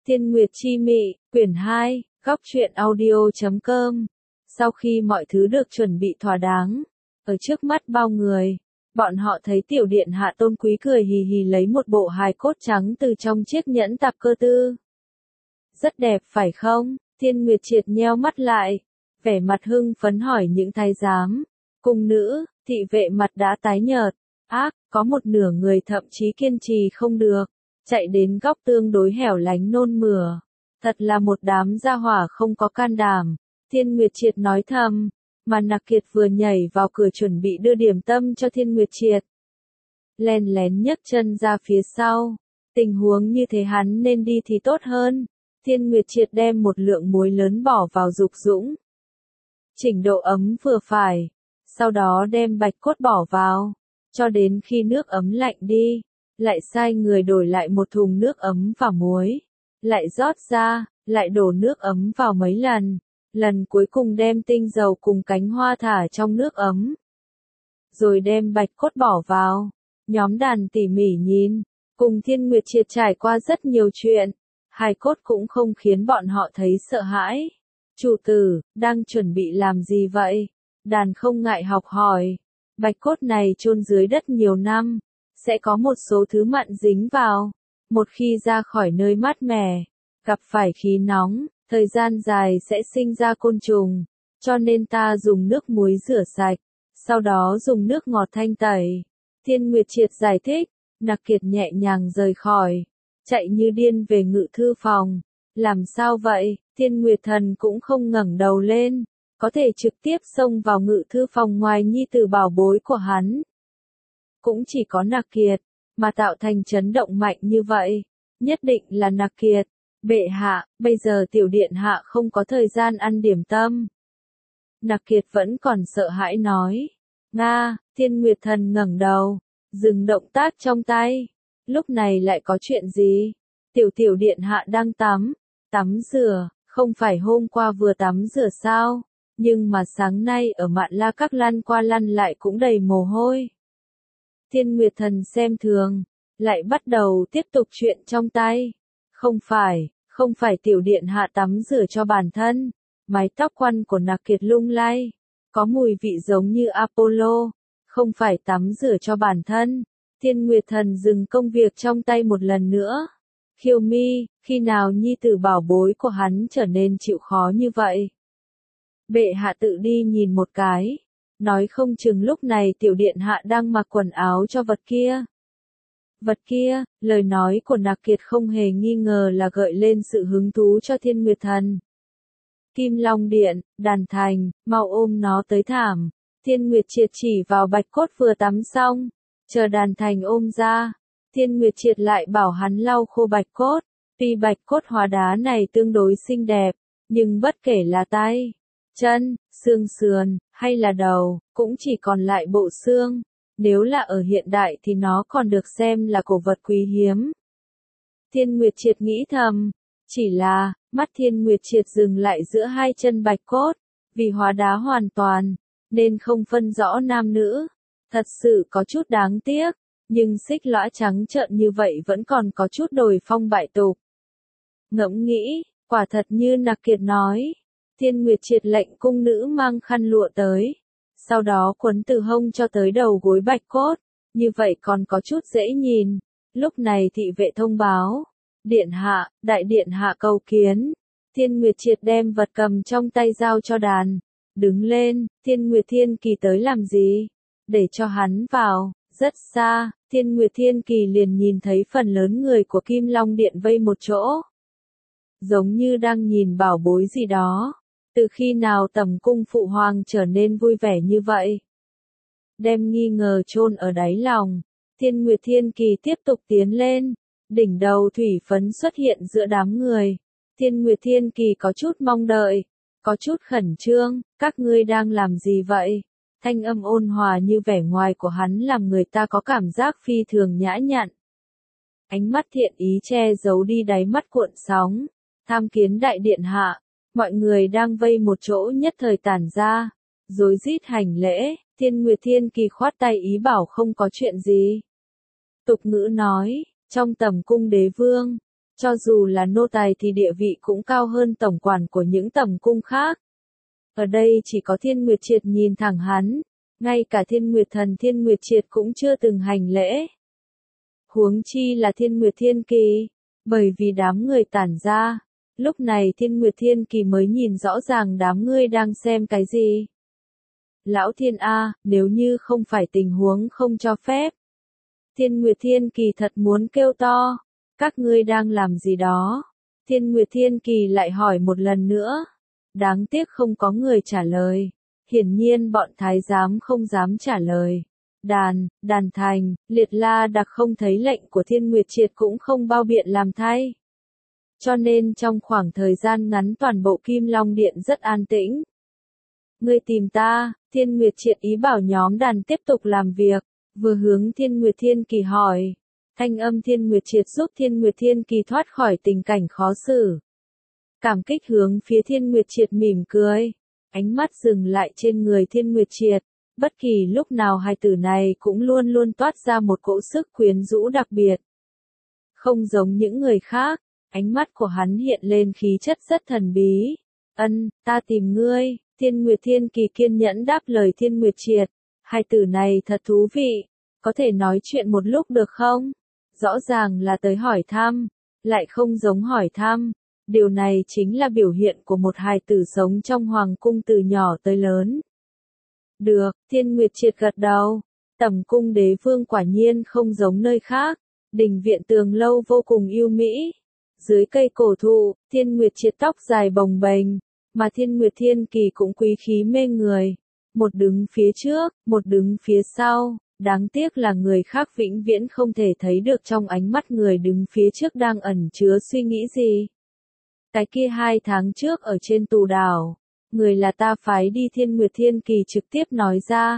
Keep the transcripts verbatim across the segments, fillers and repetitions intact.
Thiên Nguyệt Chi Mị, quyển hai, góc truyện audio chấm com. Sau khi mọi thứ được chuẩn bị thỏa đáng, ở trước mắt bao người, bọn họ thấy tiểu điện hạ tôn quý cười hì hì lấy một bộ hài cốt trắng từ trong chiếc nhẫn tạp cơ tư. Rất đẹp phải không? Thiên Nguyệt Triệt nheo mắt lại, vẻ mặt hưng phấn hỏi những thái giám, cung nữ, thị vệ mặt đã tái nhợt, ác, có một nửa người thậm chí kiên trì không được, chạy đến góc tương đối hẻo lánh nôn mửa. Thật là một đám gia hỏa không có can đảm. Thiên Nguyệt Triệt nói thầm, mà Nặc Kiệt vừa nhảy vào cửa chuẩn bị đưa điểm tâm cho Thiên Nguyệt Triệt. Len lén nhấc chân ra phía sau, tình huống như thế hắn nên đi thì tốt hơn. Thiên Nguyệt Triệt đem một lượng muối lớn bỏ vào dục dũng, chỉnh độ ấm vừa phải, sau đó đem bạch cốt bỏ vào, cho đến khi nước ấm lạnh đi, lại sai người đổi lại một thùng nước ấm và muối, lại rót ra, lại đổ nước ấm vào mấy lần, lần cuối cùng đem tinh dầu cùng cánh hoa thả trong nước ấm, rồi đem bạch cốt bỏ vào. Nhóm đàn tỉ mỉ nhìn, cùng Thiên Nguyệt Triệt trải qua rất nhiều chuyện, hài cốt cũng không khiến bọn họ thấy sợ hãi. Chủ tử, đang chuẩn bị làm gì vậy? Đàn không ngại học hỏi. Bạch cốt này chôn dưới đất nhiều năm, sẽ có một số thứ mặn dính vào. Một khi ra khỏi nơi mát mẻ, gặp phải khí nóng, thời gian dài sẽ sinh ra côn trùng. Cho nên ta dùng nước muối rửa sạch, sau đó dùng nước ngọt thanh tẩy. Thiên Nguyệt Triệt giải thích, Nặc Kiệt nhẹ nhàng rời khỏi, chạy như điên về ngự thư phòng. Làm sao vậy? Thiên Nguyệt Thần cũng không ngẩng đầu lên, có thể trực tiếp xông vào ngự thư phòng ngoài nhi tử bảo bối của hắn. Cũng chỉ có Nặc Kiệt, mà tạo thành chấn động mạnh như vậy, nhất định là Nặc Kiệt. Bệ hạ, bây giờ tiểu điện hạ không có thời gian ăn điểm tâm. Nặc Kiệt vẫn còn sợ hãi nói. Nga, Thiên Nguyệt Thần ngẩng đầu, dừng động tác trong tay. Lúc này lại có chuyện gì? Tiểu tiểu điện hạ đang tắm, tắm rửa, không phải hôm qua vừa tắm rửa sao? Nhưng mà sáng nay ở Mạn La Các lăn qua lăn lại cũng đầy mồ hôi. Thiên Nguyệt Thần xem thường, lại bắt đầu tiếp tục chuyện trong tay. Không phải, không phải tiểu điện hạ tắm rửa cho bản thân. Mái tóc quăn của Nặc Kiệt lung lay, có mùi vị giống như Apollo. Không phải tắm rửa cho bản thân. Thiên Nguyệt Thần dừng công việc trong tay một lần nữa. Khiêu Mi, khi nào nhi tử bảo bối của hắn trở nên chịu khó như vậy? Bệ hạ tự đi nhìn một cái, nói không chừng lúc này tiểu điện hạ đang mặc quần áo cho vật kia. Vật kia, lời nói của Nặc Kiệt không hề nghi ngờ là gợi lên sự hứng thú cho Thiên Nguyệt Thần. Kim Long Điện, Đàn Thành, mau ôm nó tới thảm. Thiên Nguyệt Triệt chỉ vào bạch cốt vừa tắm xong, chờ Đàn Thành ôm ra. Thiên Nguyệt Triệt lại bảo hắn lau khô bạch cốt. Tuy bạch cốt hóa đá này tương đối xinh đẹp, nhưng bất kể là tay, chân, xương sườn, hay là đầu, cũng chỉ còn lại bộ xương. Nếu là ở hiện đại thì nó còn được xem là cổ vật quý hiếm. Thiên Nguyệt Triệt nghĩ thầm, chỉ là, mắt Thiên Nguyệt Triệt dừng lại giữa hai chân bạch cốt, vì hóa đá hoàn toàn, nên không phân rõ nam nữ. Thật sự có chút đáng tiếc, nhưng xích lõa trắng trợn như vậy vẫn còn có chút đồi phong bại tục. Ngẫm nghĩ, quả thật như Nặc Kiệt nói, Thiên Nguyệt Triệt lệnh cung nữ mang khăn lụa tới, sau đó quấn từ hông cho tới đầu gối bạch cốt, như vậy còn có chút dễ nhìn. Lúc này thị vệ thông báo, điện hạ, đại điện hạ cầu kiến. Thiên Nguyệt Triệt đem vật cầm trong tay giao cho đàn, đứng lên. Thiên Nguyệt Thiên Kỳ tới làm gì? Để cho hắn vào. Rất xa, Thiên Nguyệt Thiên Kỳ liền nhìn thấy phần lớn người của Kim Long Điện vây một chỗ, giống như đang nhìn bảo bối gì đó. Từ khi nào tầm cung phụ hoàng trở nên vui vẻ như vậy? Đem nghi ngờ chôn ở đáy lòng, Thiên Nguyệt Thiên Kỳ tiếp tục tiến lên, đỉnh đầu thủy phấn xuất hiện giữa đám người. Thiên Nguyệt Thiên Kỳ có chút mong đợi, có chút khẩn trương, các ngươi đang làm gì vậy? Thanh âm ôn hòa như vẻ ngoài của hắn làm người ta có cảm giác phi thường nhã nhặn. Ánh mắt thiện ý che giấu đi đáy mắt cuộn sóng. Tham kiến đại điện hạ, mọi người đang vây một chỗ nhất thời tản ra, rối rít hành lễ. Thiên Nguyệt Thiên Kỳ khoát tay ý bảo không có chuyện gì. Tục ngữ nói, trong tầm cung đế vương, Cho dù là nô tài thì địa vị cũng cao hơn tổng quản của những tầm cung khác. Ở đây chỉ có Thiên Nguyệt Triệt nhìn thẳng hắn, ngay cả Thiên Nguyệt Thần Thiên Nguyệt Triệt cũng chưa từng hành lễ. Huống chi là Thiên Nguyệt Thiên Kỳ, bởi vì đám người tản ra, lúc này Thiên Nguyệt Thiên Kỳ mới nhìn rõ ràng đám ngươi đang xem cái gì. Lão Thiên A, nếu như không phải tình huống không cho phép. Thiên Nguyệt Thiên Kỳ thật muốn kêu to, các ngươi đang làm gì đó? Thiên Nguyệt Thiên Kỳ lại hỏi một lần nữa. Đáng tiếc không có người trả lời. Hiển nhiên bọn thái giám không dám trả lời. Đàn, đàn thành, liệt la đặc không thấy lệnh của Thiên Nguyệt Triệt cũng không bao biện làm thay. Cho nên trong khoảng thời gian ngắn toàn bộ Kim Long Điện rất an tĩnh. Ngươi tìm ta, Thiên Nguyệt Triệt ý bảo nhóm đàn tiếp tục làm việc, vừa hướng Thiên Nguyệt Thiên Kỳ hỏi. Thanh âm Thiên Nguyệt Triệt giúp Thiên Nguyệt Thiên Kỳ thoát khỏi tình cảnh khó xử. Cảm kích hướng phía Thiên Nguyệt Triệt mỉm cười, ánh mắt dừng lại trên người Thiên Nguyệt Triệt, bất kỳ lúc nào hai tử này cũng luôn luôn toát ra một cỗ sức quyến rũ đặc biệt. Không giống những người khác, ánh mắt của hắn hiện lên khí chất rất thần bí. Ân, ta tìm ngươi, Thiên Nguyệt Thiên Kỳ kiên nhẫn đáp lời Thiên Nguyệt Triệt, hai tử này thật thú vị, có thể nói chuyện một lúc được không? Rõ ràng là tới hỏi thăm, lại không giống hỏi thăm. Điều này chính là biểu hiện của một hài tử sống trong hoàng cung từ nhỏ tới lớn. Được, Thiên Nguyệt Triệt gật đầu. Tầm cung đế vương quả nhiên không giống nơi khác. Đình viện tường lâu vô cùng yêu mỹ. Dưới cây cổ thụ, Thiên Nguyệt Triệt tóc dài bồng bềnh, mà Thiên Nguyệt Thiên Kỳ cũng quý khí mê người. Một đứng phía trước, một đứng phía sau. Đáng tiếc là người khác vĩnh viễn không thể thấy được trong ánh mắt người đứng phía trước đang ẩn chứa suy nghĩ gì. Cái kia hai tháng trước ở trên tù đảo, người là ta phái đi Thiên Nguyệt Thiên Kỳ trực tiếp nói ra.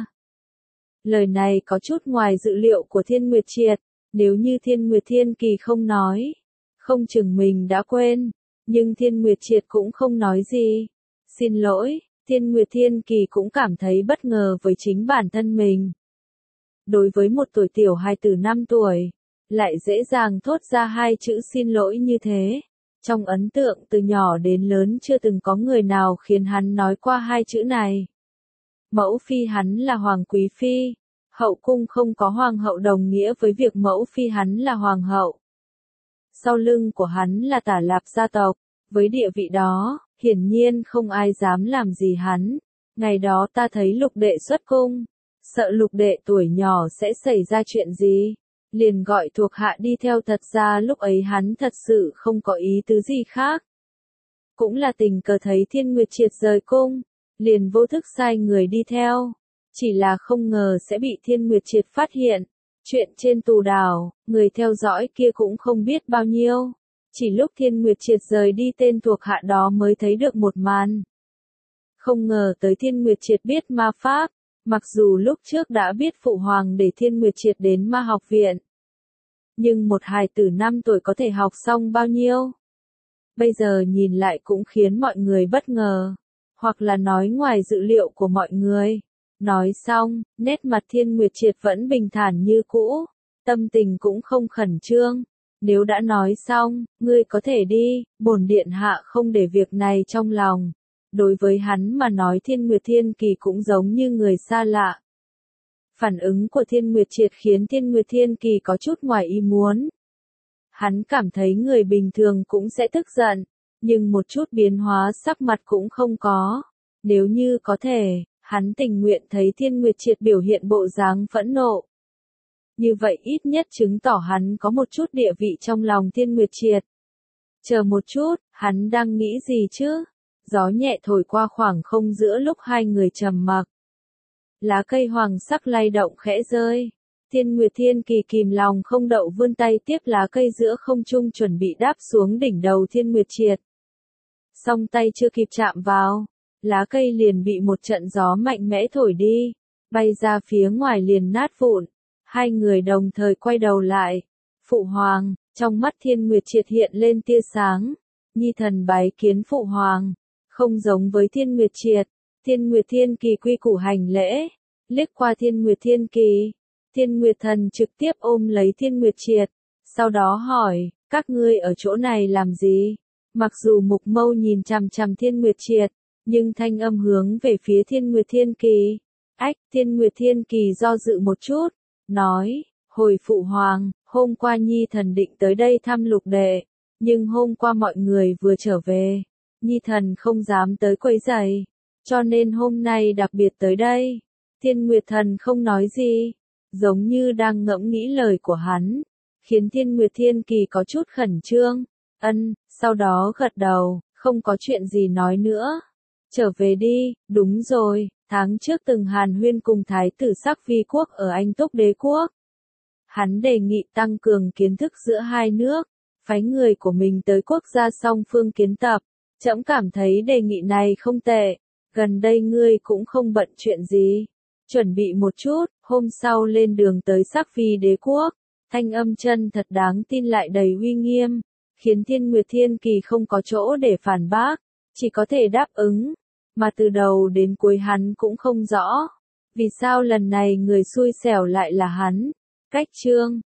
Lời này có chút ngoài dự liệu của Thiên Nguyệt Triệt, nếu như Thiên Nguyệt Thiên Kỳ không nói, không chừng mình đã quên, nhưng Thiên Nguyệt Triệt cũng không nói gì. Xin lỗi, Thiên Nguyệt Thiên Kỳ cũng cảm thấy bất ngờ với chính bản thân mình. Đối với một tuổi tiểu hài tử năm tuổi, lại dễ dàng thốt ra hai chữ xin lỗi như thế. Trong ấn tượng từ nhỏ đến lớn chưa từng có người nào khiến hắn nói qua hai chữ này. Mẫu phi hắn là hoàng quý phi, hậu cung không có hoàng hậu đồng nghĩa với việc mẫu phi hắn là hoàng hậu. Sau lưng của hắn là Tả Lạp gia tộc, với địa vị đó, hiển nhiên không ai dám làm gì hắn. Ngày đó ta thấy lục đệ xuất cung, sợ lục đệ tuổi nhỏ sẽ xảy ra chuyện gì. Liền gọi thuộc hạ đi theo, thật ra lúc ấy hắn thật sự không có ý tứ gì khác. Cũng là tình cờ thấy Thiên Nguyệt Triệt rời cung, liền vô thức sai người đi theo. Chỉ là không ngờ sẽ bị Thiên Nguyệt Triệt phát hiện. Chuyện trên tù đảo, người theo dõi kia cũng không biết bao nhiêu. Chỉ lúc Thiên Nguyệt Triệt rời đi tên thuộc hạ đó mới thấy được một màn. Không ngờ tới Thiên Nguyệt Triệt biết ma pháp. Mặc dù lúc trước đã biết phụ hoàng để Thiên Nguyệt Triệt đến ma học viện. Nhưng một hài tử năm tuổi có thể học xong bao nhiêu? Bây giờ nhìn lại cũng khiến mọi người bất ngờ. Hoặc là nói ngoài dự liệu của mọi người. Nói xong, nét mặt Thiên Nguyệt Triệt vẫn bình thản như cũ. Tâm tình cũng không khẩn trương. Nếu đã nói xong, ngươi có thể đi, bổn điện hạ không để việc này trong lòng. Đối với hắn mà nói Thiên Nguyệt Thiên Kỳ cũng giống như người xa lạ. Phản ứng của Thiên Nguyệt Triệt khiến Thiên Nguyệt Thiên Kỳ có chút ngoài ý muốn. Hắn cảm thấy người bình thường cũng sẽ tức giận, nhưng một chút biến hóa sắc mặt cũng không có. Nếu như có thể, hắn tình nguyện thấy Thiên Nguyệt Triệt biểu hiện bộ dáng phẫn nộ. Như vậy ít nhất chứng tỏ hắn có một chút địa vị trong lòng Thiên Nguyệt Triệt. Chờ một chút, hắn đang nghĩ gì chứ? Gió nhẹ thổi qua khoảng không giữa lúc hai người trầm mặc. Lá cây hoàng sắc lay động khẽ rơi. Thiên Nguyệt Thiên Kỳ kìm lòng không đậu vươn tay tiếp lá cây giữa không trung chuẩn bị đáp xuống đỉnh đầu Thiên Nguyệt Triệt. Song tay chưa kịp chạm vào, lá cây liền bị một trận gió mạnh mẽ thổi đi, bay ra phía ngoài liền nát vụn. Hai người đồng thời quay đầu lại. Phụ hoàng, trong mắt Thiên Nguyệt Triệt hiện lên tia sáng. Nhi thần bái kiến phụ hoàng. Không giống với Thiên Nguyệt Triệt, Thiên Nguyệt Thiên Kỳ quy củ hành lễ, liếc qua Thiên Nguyệt Thiên Kỳ, Thiên Nguyệt Thần trực tiếp ôm lấy Thiên Nguyệt Triệt, sau đó hỏi, Các ngươi ở chỗ này làm gì? Mặc dù Mục Mâu nhìn chằm chằm Thiên Nguyệt Triệt, nhưng thanh âm hướng về phía Thiên Nguyệt Thiên Kỳ. Ách, Thiên Nguyệt Thiên Kỳ do dự một chút, nói, hồi phụ hoàng, hôm qua Nhi thần định tới đây thăm Lục đệ, nhưng hôm qua mọi người vừa trở về, Nhi thần không dám tới quấy rầy, cho nên hôm nay đặc biệt tới đây. Thiên Nguyệt Thần không nói gì, giống như đang ngẫm nghĩ lời của hắn, khiến Thiên Nguyệt Thiên Kỳ có chút khẩn trương. Ân, sau đó gật đầu, không có chuyện gì nói nữa. Trở về đi, đúng rồi, tháng trước từng hàn huyên cùng Thái tử Sắc Vi quốc ở Anh Túc Đế quốc. Hắn đề nghị tăng cường kiến thức giữa hai nước, phái người của mình tới quốc gia song phương kiến tập. Trẫm cảm thấy đề nghị này không tệ, gần đây ngươi cũng không bận chuyện gì. Chuẩn bị một chút, hôm sau lên đường tới Sắc Vi đế quốc. Thanh âm chân thật đáng tin lại đầy uy nghiêm, khiến Thiên Nguyệt Thiên Kỳ không có chỗ để phản bác, chỉ có thể đáp ứng, mà từ đầu đến cuối hắn cũng không rõ, vì sao lần này người xui xẻo lại là hắn. Cách chương